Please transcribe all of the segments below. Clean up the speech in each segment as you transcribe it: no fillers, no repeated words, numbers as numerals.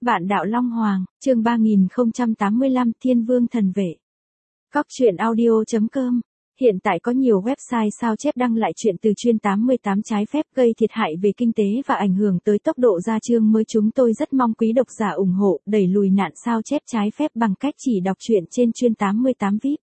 Vạn đạo Long Hoàng, chương 3085 Thiên Vương Thần Vệ. Cóc truyện audio.com. Hiện tại có nhiều website sao chép đăng lại chuyện từ chuyên 88 trái phép gây thiệt hại về kinh tế và ảnh hưởng tới tốc độ ra chương mới. Chúng tôi rất mong quý độc giả ủng hộ đẩy lùi nạn sao chép trái phép bằng cách chỉ đọc truyện trên chuyên 88 VIP.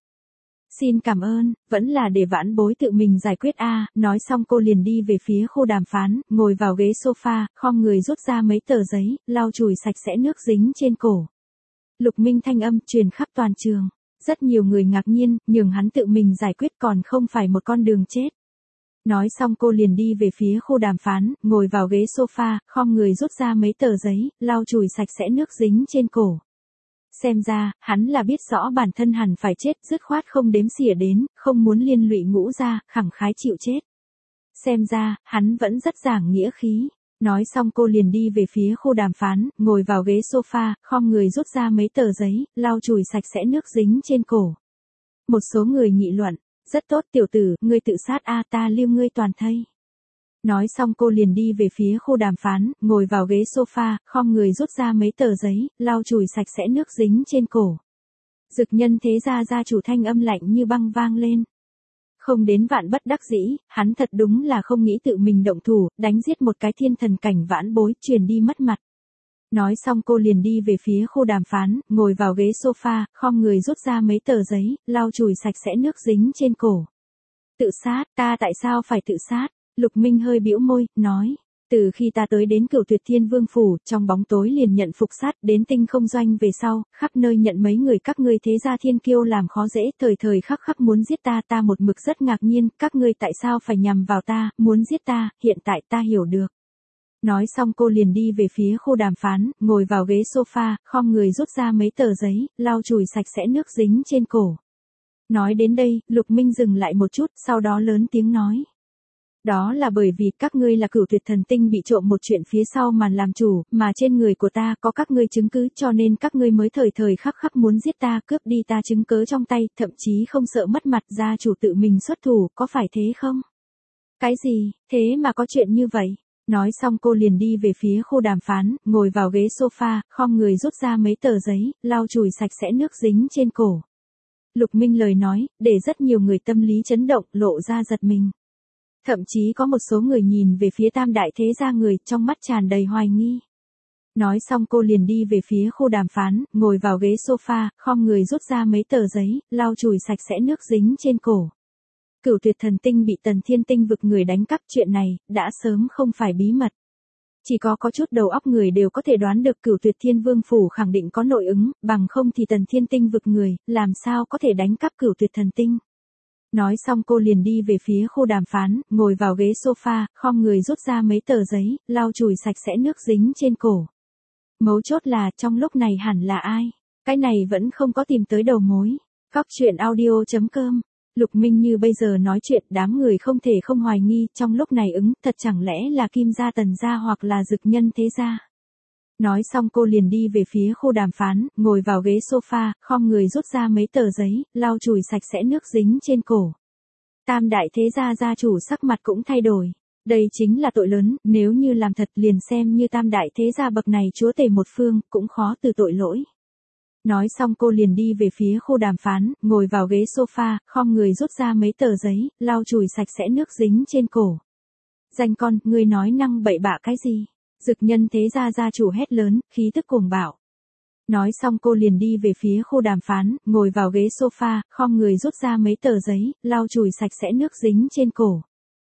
Xin cảm ơn, vẫn là để vãn bối tự mình giải quyết a. Nói xong cô liền đi về phía khu đàm phán, ngồi vào ghế sofa, khom người rút ra mấy tờ giấy, lau chùi sạch sẽ nước dính trên cổ. Lục Minh thanh âm truyền khắp toàn trường. Rất nhiều người ngạc nhiên, nhường hắn tự mình giải quyết còn không phải một con đường chết. Nói xong cô liền đi về phía khu đàm phán, ngồi vào ghế sofa, khom người rút ra mấy tờ giấy, lau chùi sạch sẽ nước dính trên cổ. Xem ra, hắn là biết rõ bản thân hẳn phải chết, dứt khoát không đếm xỉa đến, không muốn liên lụy Ngũ gia, khẳng khái chịu chết. Xem ra, hắn vẫn rất giảng nghĩa khí. Nói xong cô liền đi về phía khu đàm phán, ngồi vào ghế sofa, khom người rút ra mấy tờ giấy, lau chùi sạch sẽ nước dính trên cổ. Một số người nghị luận, rất tốt tiểu tử, ngươi tự sát a, ta liêu ngươi toàn thây. Nói xong cô liền đi về phía khu đàm phán, ngồi vào ghế sofa, khom người rút ra mấy tờ giấy, lau chùi sạch sẽ nước dính trên cổ. Dực Nhân thế gia gia chủ thanh âm lạnh như băng vang lên. Không đến vạn bất đắc dĩ, hắn thật đúng là không nghĩ tự mình động thủ, đánh giết một cái thiên thần cảnh vãn bối, truyền đi mất mặt. Nói xong cô liền đi về phía khu đàm phán, ngồi vào ghế sofa, khom người rút ra mấy tờ giấy, lau chùi sạch sẽ nước dính trên cổ. Tự sát, ta tại sao phải tự sát? Lục Minh hơi bĩu môi, nói. Từ khi ta tới đến Cửu Tuyệt Thiên Vương phủ, trong bóng tối liền nhận phục sát, đến Tinh Không Doanh về sau, khắp nơi nhận mấy người các ngươi thế gia thiên kiêu làm khó dễ, thời thời khắc khắc muốn giết ta, ta một mực rất ngạc nhiên, các ngươi tại sao phải nhằm vào ta, muốn giết ta, hiện tại ta hiểu được. Nói xong cô liền đi về phía khu đàm phán, ngồi vào ghế sofa, khom người rút ra mấy tờ giấy, lau chùi sạch sẽ nước dính trên cổ. Nói đến đây, Lục Minh dừng lại một chút, sau đó lớn tiếng nói. Đó là bởi vì các ngươi là Cửu Tuyệt Thần Tinh bị trộm một chuyện phía sau màn làm chủ, mà trên người của ta có các ngươi chứng cứ, cho nên các ngươi mới thời thời khắc khắc muốn giết ta, cướp đi ta chứng cớ trong tay, thậm chí không sợ mất mặt, gia chủ tự mình xuất thủ, có phải thế không? Cái gì, thế mà có chuyện như vậy? Nói xong cô liền đi về phía khu đàm phán, ngồi vào ghế sofa, khom người rút ra mấy tờ giấy, lau chùi sạch sẽ nước dính trên cổ. Lục Minh lời nói, để rất nhiều người tâm lý chấn động, lộ ra giật mình. Thậm chí có một số người nhìn về phía tam đại thế gia người, trong mắt tràn đầy hoài nghi. Nói xong cô liền đi về phía khu đàm phán, ngồi vào ghế sofa, khom người rút ra mấy tờ giấy, lau chùi sạch sẽ nước dính trên cổ. Cửu Tuyệt Thần Tinh bị Tần Thiên Tinh vực người đánh cắp, chuyện này đã sớm không phải bí mật. Chỉ có chút đầu óc người đều có thể đoán được Cửu Tuyệt Thiên Vương phủ khẳng định có nội ứng, bằng không thì Tần Thiên Tinh vực người, làm sao có thể đánh cắp Cửu Tuyệt Thần Tinh. Nói xong cô liền đi về phía khu đàm phán, ngồi vào ghế sofa, khom người rút ra mấy tờ giấy, lau chùi sạch sẽ nước dính trên cổ. Mấu chốt là trong lúc này hẳn là ai? Cái này vẫn không có tìm tới đầu mối. Cóc truyện audio.com. Lục Minh như bây giờ nói chuyện, đám người không thể không hoài nghi, trong lúc này thật chẳng lẽ là Kim gia Tần gia hoặc là Dực Nhân thế gia. Nói xong cô liền đi về phía khu đàm phán, ngồi vào ghế sofa, khom người rút ra mấy tờ giấy, lau chùi sạch sẽ nước dính trên cổ. Tam đại thế gia gia chủ sắc mặt cũng thay đổi. Đây chính là tội lớn, nếu như làm thật liền xem như tam đại thế gia bậc này chúa tể một phương, cũng khó từ tội lỗi. Nói xong cô liền đi về phía khu đàm phán, ngồi vào ghế sofa, khom người rút ra mấy tờ giấy, lau chùi sạch sẽ nước dính trên cổ. Danh con, ngươi nói năng bậy bạ cái gì? Dực Nhân thế gia gia chủ hét lớn, khí tức cuồng bạo. Nói xong cô liền đi về phía khu đàm phán, ngồi vào ghế sofa, khom người rút ra mấy tờ giấy, lau chùi sạch sẽ nước dính trên cổ.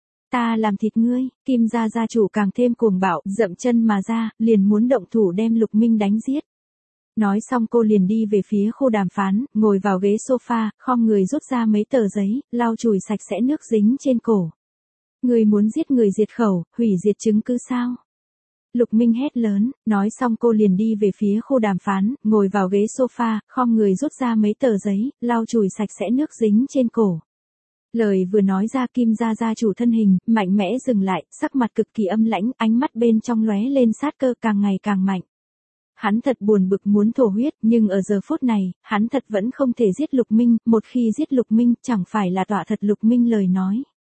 Ta làm thịt ngươi, Kim gia gia chủ càng thêm cuồng bạo, dậm chân mà ra, liền muốn động thủ đem Lục Minh đánh giết. Nói xong cô liền đi về phía khu đàm phán, ngồi vào ghế sofa, khom người rút ra mấy tờ giấy, lau chùi sạch sẽ nước dính trên cổ. Ngươi muốn giết người diệt khẩu, hủy diệt chứng cứ sao? Lục Minh hét lớn, nói xong cô liền đi về phía khu đàm phán, ngồi vào ghế sofa, khom người rút ra mấy tờ giấy, lau chùi sạch sẽ nước dính trên cổ. Lời vừa nói ra, Kim gia gia chủ thân hình, mạnh mẽ dừng lại, sắc mặt cực kỳ âm lãnh, ánh mắt bên trong lóe lên sát cơ càng ngày càng mạnh. Hắn thật buồn bực muốn thổ huyết, nhưng ở giờ phút này, hắn thật vẫn không thể giết Lục Minh, một khi giết Lục Minh, chẳng phải là tọa thật Lục Minh lời nói.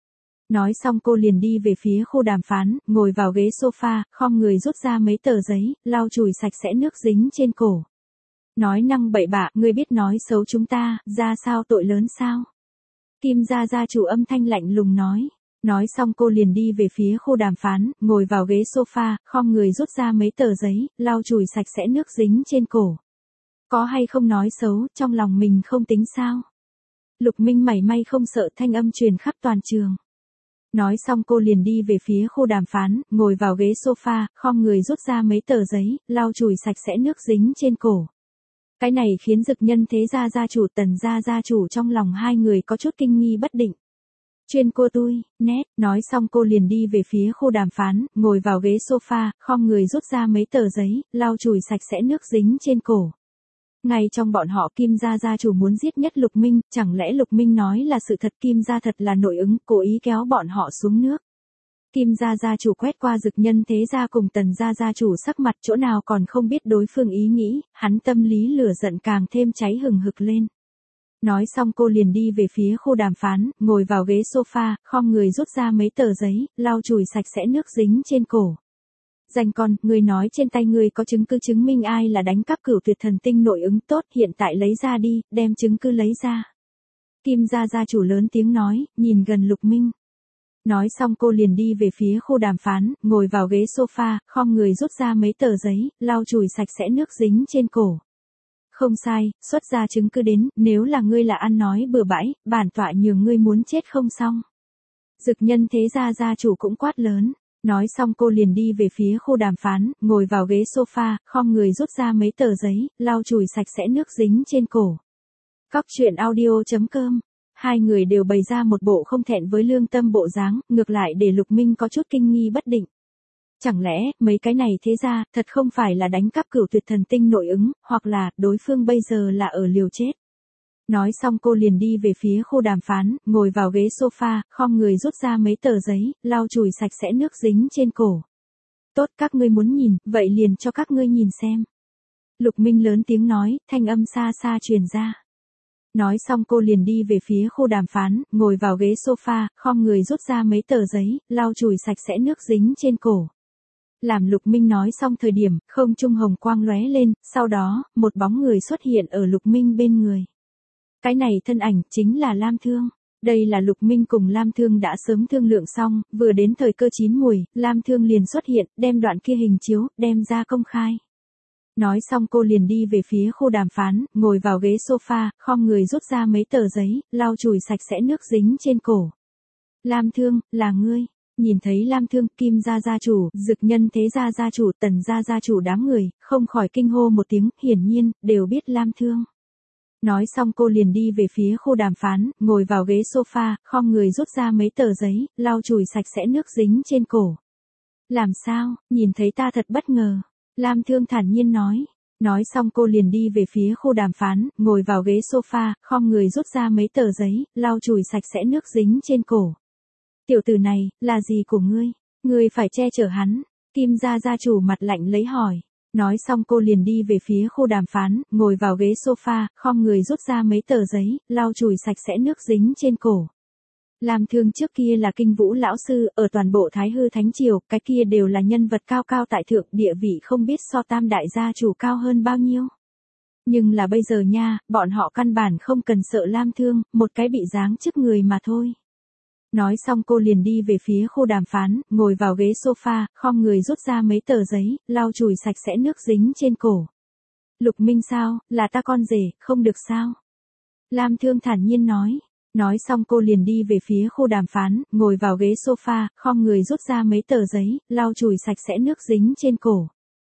Nói xong cô liền đi về phía khu đàm phán, ngồi vào ghế sofa, khom người rút ra mấy tờ giấy, lau chùi sạch sẽ nước dính trên cổ. Nói năng bậy bạ, ngươi biết nói xấu chúng ta, ra sao tội lớn sao? Kim gia gia chủ âm thanh lạnh lùng nói. Nói xong cô liền đi về phía khu đàm phán, ngồi vào ghế sofa, khom người rút ra mấy tờ giấy, lau chùi sạch sẽ nước dính trên cổ. Có hay không nói xấu, trong lòng mình không tính sao? Lục Minh mảy may không sợ, thanh âm truyền khắp toàn trường. Nói xong cô liền đi về phía khu đàm phán, ngồi vào ghế sofa, khom người rút ra mấy tờ giấy, lau chùi sạch sẽ nước dính trên cổ. Cái này khiến Dực Nhân Thế Gia gia chủ Tần gia gia chủ trong lòng hai người có chút kinh nghi bất định. Chuyên cô tôi, nét, nói xong cô liền đi về phía khu đàm phán, ngồi vào ghế sofa, khom người rút ra mấy tờ giấy, lau chùi sạch sẽ nước dính trên cổ. Ngay trong bọn họ Kim gia gia chủ muốn giết nhất Lục Minh, chẳng lẽ Lục Minh nói là sự thật, Kim gia thật là nội ứng, cố ý kéo bọn họ xuống nước. Kim gia gia chủ quét qua Dực Nhân Thế Gia cùng Tần gia gia chủ sắc mặt, chỗ nào còn không biết đối phương ý nghĩ, hắn tâm lý lửa giận càng thêm cháy hừng hực lên. Nói xong cô liền đi về phía khu đàm phán, ngồi vào ghế sofa, khom người rút ra mấy tờ giấy, lau chùi sạch sẽ nước dính trên cổ. Danh con, ngươi nói trên tay ngươi có chứng cứ chứng minh ai là đánh cắp Cửu Tuyệt Thần Tinh nội ứng, tốt, hiện tại lấy ra đi, đem chứng cứ lấy ra. Kim gia gia chủ lớn tiếng nói, nhìn gần Lục Minh. Nói xong cô liền đi về phía khu đàm phán, ngồi vào ghế sofa, khom người rút ra mấy tờ giấy, lau chùi sạch sẽ nước dính trên cổ. Không sai, xuất ra chứng cứ đến, nếu là ngươi là ăn nói bừa bãi, bản tọa nhường ngươi muốn chết không xong. Dực Nhân Thế Gia gia chủ cũng quát lớn. Nói xong cô liền đi về phía khu đàm phán, ngồi vào ghế sofa, khom người rút ra mấy tờ giấy, lau chùi sạch sẽ nước dính trên cổ. Cóc truyện audio.com. Hai người đều bày ra một bộ không thẹn với lương tâm bộ dáng, ngược lại để Lục Minh có chút kinh nghi bất định. Chẳng lẽ, mấy cái này thế ra, thật không phải là đánh cắp Cửu Tuyệt Thần Tinh nội ứng, hoặc là, đối phương bây giờ là ở liều chết. Nói xong cô liền đi về phía khu đàm phán, ngồi vào ghế sofa, khom người rút ra mấy tờ giấy, lau chùi sạch sẽ nước dính trên cổ. Tốt, các ngươi muốn nhìn, vậy liền cho các ngươi nhìn xem. Lục Minh lớn tiếng nói, thanh âm xa xa truyền ra. Nói xong cô liền đi về phía khu đàm phán, ngồi vào ghế sofa, khom người rút ra mấy tờ giấy, lau chùi sạch sẽ nước dính trên cổ. Làm Lục Minh nói xong thời điểm, không trung hồng quang lóe lên, sau đó, một bóng người xuất hiện ở Lục Minh bên người. Cái này thân ảnh, chính là Lam Thương. Đây là Lục Minh cùng Lam Thương đã sớm thương lượng xong, vừa đến thời cơ chín muồi, Lam Thương liền xuất hiện, đem đoạn kia hình chiếu, đem ra công khai. Nói xong cô liền đi về phía khu đàm phán, ngồi vào ghế sofa, khom người rút ra mấy tờ giấy, lau chùi sạch sẽ nước dính trên cổ. Lam Thương, là ngươi. Nhìn thấy Lam Thương, Kim gia gia chủ, Dực Nhân Thế Gia gia chủ, Tần gia gia chủ đám người, không khỏi kinh hô một tiếng, hiển nhiên, đều biết Lam Thương. Nói xong cô liền đi về phía khu đàm phán, ngồi vào ghế sofa, khom người rút ra mấy tờ giấy, lau chùi sạch sẽ nước dính trên cổ. Làm sao, nhìn thấy ta thật bất ngờ. Lam Thương thản nhiên nói. Nói xong cô liền đi về phía khu đàm phán, ngồi vào ghế sofa, khom người rút ra mấy tờ giấy, lau chùi sạch sẽ nước dính trên cổ. Tiểu tử này, là gì của ngươi? Ngươi phải che chở hắn. Kim gia gia chủ mặt lạnh lấy hỏi. Nói xong cô liền đi về phía khu đàm phán, ngồi vào ghế sofa, khom người rút ra mấy tờ giấy, lau chùi sạch sẽ nước dính trên cổ. Lam Thương trước kia là Kinh Vũ lão sư, ở toàn bộ Thái Hư Thánh Triều, cái kia đều là nhân vật cao cao tại thượng, địa vị không biết so Tam đại gia chủ cao hơn bao nhiêu. Nhưng là bây giờ nha, bọn họ căn bản không cần sợ Lam Thương, một cái bị giáng chức người mà thôi. Nói xong cô liền đi về phía khu đàm phán, ngồi vào ghế sofa, khom người rút ra mấy tờ giấy, lau chùi sạch sẽ nước dính trên cổ. Lục Minh sao, là ta con rể, không được sao? Lam Thương thản nhiên nói. Nói xong cô liền đi về phía khu đàm phán, ngồi vào ghế sofa, khom người rút ra mấy tờ giấy, lau chùi sạch sẽ nước dính trên cổ.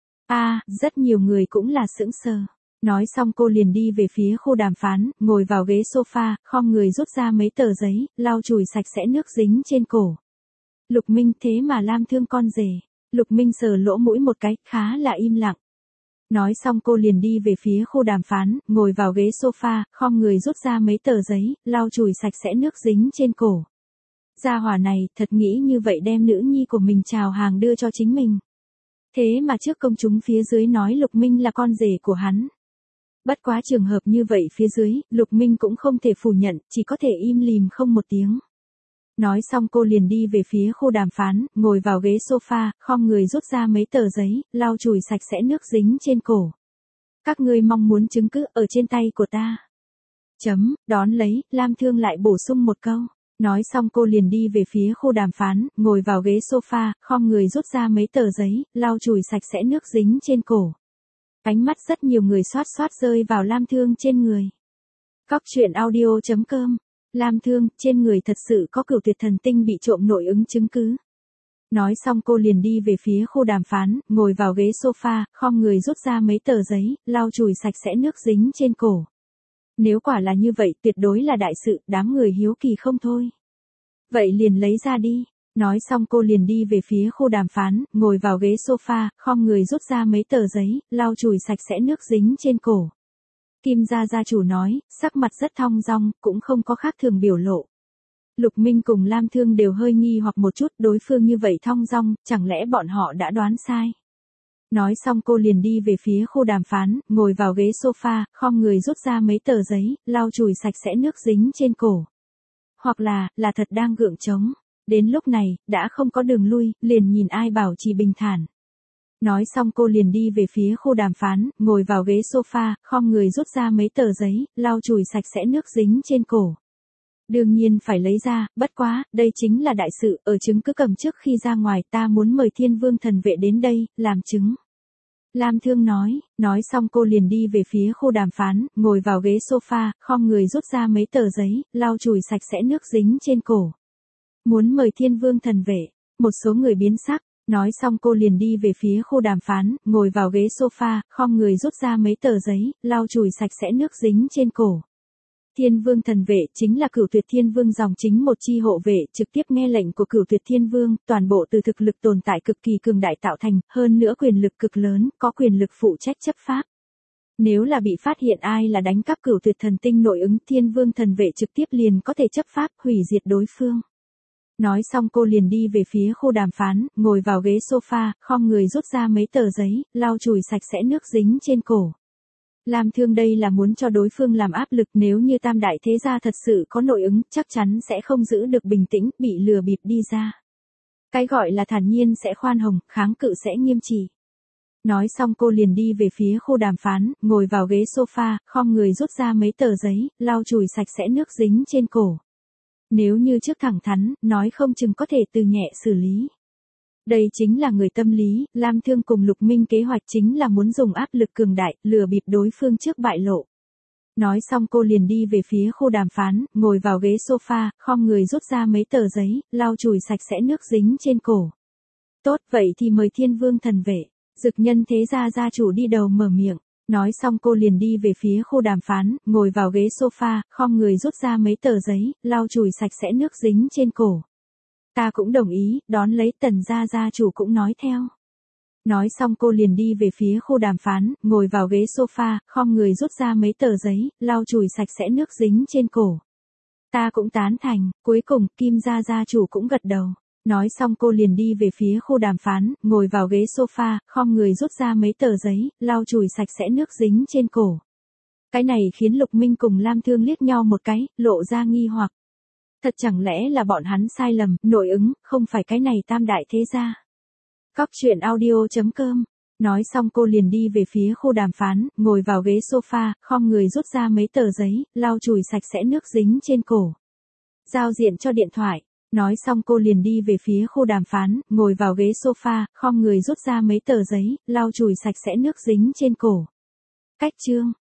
Rất nhiều người cũng là sững sờ. Nói xong cô liền đi về phía khu đàm phán, ngồi vào ghế sofa, khom người rút ra mấy tờ giấy, lau chùi sạch sẽ nước dính trên cổ. Lục Minh, thế mà Lam Thương con rể. Lục Minh sờ lỗ mũi một cái, khá là im lặng. Nói xong cô liền đi về phía khu đàm phán, ngồi vào ghế sofa, khom người rút ra mấy tờ giấy, lau chùi sạch sẽ nước dính trên cổ. Gia hỏa này, thật nghĩ như vậy đem nữ nhi của mình chào hàng đưa cho chính mình. Thế mà trước công chúng phía dưới nói Lục Minh là con rể của hắn. Bất quá trường hợp như vậy phía dưới, Lục Minh cũng không thể phủ nhận, chỉ có thể im lìm không một tiếng. Nói xong cô liền đi về phía khu đàm phán, ngồi vào ghế sofa, khom người rút ra mấy tờ giấy, lau chùi sạch sẽ nước dính trên cổ. Các ngươi mong muốn chứng cứ ở trên tay của ta. Đón lấy, Lam Thương lại bổ sung một câu. Nói xong cô liền đi về phía khu đàm phán, ngồi vào ghế sofa, khom người rút ra mấy tờ giấy, lau chùi sạch sẽ nước dính trên cổ. Ánh mắt rất nhiều người xoát xoát rơi vào Lam Thương trên người. Cóc truyện audio.com. Lam Thương, trên người thật sự có cửu tuyệt thần tinh bị trộm nội ứng chứng cứ. Nói xong cô liền đi về phía khu đàm phán, ngồi vào ghế sofa, khom người rút ra mấy tờ giấy, lau chùi sạch sẽ nước dính trên cổ. Nếu quả là như vậy, tuyệt đối là đại sự, đám người hiếu kỳ không thôi. Vậy liền lấy ra đi. Nói xong cô liền đi về phía khu đàm phán, ngồi vào ghế sofa, khom người rút ra mấy tờ giấy, lau chùi sạch sẽ nước dính trên cổ. Kim gia gia chủ nói, sắc mặt rất thong dong, cũng không có khác thường biểu lộ. Lục Minh cùng Lam Thương đều hơi nghi hoặc một chút, đối phương như vậy thong dong, chẳng lẽ bọn họ đã đoán sai. Nói xong cô liền đi về phía khu đàm phán, ngồi vào ghế sofa, khom người rút ra mấy tờ giấy, lau chùi sạch sẽ nước dính trên cổ. Hoặc là thật đang gượng trống. Đến lúc này, đã không có đường lui, liền nhìn ai bảo trì bình thản. Nói xong cô liền đi về phía khu đàm phán, ngồi vào ghế sofa, khom người rút ra mấy tờ giấy, lau chùi sạch sẽ nước dính trên cổ. Đương nhiên phải lấy ra, bất quá, đây chính là đại sự, ở chứng cứ cầm trước khi ra ngoài ta muốn mời Thiên Vương thần vệ đến đây, làm chứng. Lam Thương nói xong cô liền đi về phía khu đàm phán, ngồi vào ghế sofa, khom người rút ra mấy tờ giấy, lau chùi sạch sẽ nước dính trên cổ. Muốn mời Thiên Vương thần vệ, một số người biến sắc, nói xong cô liền đi về phía khu đàm phán, ngồi vào ghế sofa, khom người rút ra mấy tờ giấy, lau chùi sạch sẽ nước dính trên cổ. Thiên Vương thần vệ chính là Cửu Tuyệt Thiên Vương dòng chính một chi hộ vệ, trực tiếp nghe lệnh của Cửu Tuyệt Thiên Vương, toàn bộ từ thực lực tồn tại cực kỳ cường đại tạo thành, hơn nữa quyền lực cực lớn, có quyền lực phụ trách chấp pháp. Nếu là bị phát hiện ai là đánh cắp Cửu Tuyệt thần tinh nội ứng, Thiên Vương thần vệ trực tiếp liền có thể chấp pháp, hủy diệt đối phương. Nói xong cô liền đi về phía khu đàm phán, ngồi vào ghế sofa, khom người rút ra mấy tờ giấy, lau chùi sạch sẽ nước dính trên cổ. Lam Thương đây là muốn cho đối phương làm áp lực, nếu như tam đại thế gia thật sự có nội ứng, chắc chắn sẽ không giữ được bình tĩnh, bị lừa bịp đi ra. Cái gọi là thản nhiên sẽ khoan hồng, kháng cự sẽ nghiêm trị. Nói xong cô liền đi về phía khu đàm phán, ngồi vào ghế sofa, khom người rút ra mấy tờ giấy, lau chùi sạch sẽ nước dính trên cổ. Nếu như trước thẳng thắn, nói không chừng có thể từ nhẹ xử lý. Đây chính là người tâm lý, Lam Thương cùng Lục Minh kế hoạch chính là muốn dùng áp lực cường đại, lừa bịp đối phương trước bại lộ. Nói xong cô liền đi về phía khu đàm phán, ngồi vào ghế sofa, khom người rút ra mấy tờ giấy, lau chùi sạch sẽ nước dính trên cổ. Tốt, vậy thì mời Thiên Vương thần vệ. Dực Nhân thế gia gia chủ đi đầu mở miệng. Nói xong cô liền đi về phía khu đàm phán, ngồi vào ghế sofa, khom người rút ra mấy tờ giấy, lau chùi sạch sẽ nước dính trên cổ. Ta cũng đồng ý, đón lấy Tần gia gia chủ cũng nói theo. Nói xong cô liền đi về phía khu đàm phán, ngồi vào ghế sofa, khom người rút ra mấy tờ giấy, lau chùi sạch sẽ nước dính trên cổ. Ta cũng tán thành, cuối cùng Kim gia gia chủ cũng gật đầu. Nói xong cô liền đi về phía khu đàm phán, ngồi vào ghế sofa, khom người rút ra mấy tờ giấy, lau chùi sạch sẽ nước dính trên cổ. Cái này khiến Lục Minh cùng Lam Thương liếc nhau một cái, lộ ra nghi hoặc. Thật chẳng lẽ là bọn hắn sai lầm, nội ứng, không phải cái này tam đại thế gia. Cóc truyện audio.com. Nói xong cô liền đi về phía khu đàm phán, ngồi vào ghế sofa, khom người rút ra mấy tờ giấy, lau chùi sạch sẽ nước dính trên cổ. Giao diện cho điện thoại. Nói xong cô liền đi về phía khu đàm phán, ngồi vào ghế sofa, khom người rút ra mấy tờ giấy, lau chùi sạch sẽ nước dính trên cổ. Cách chương.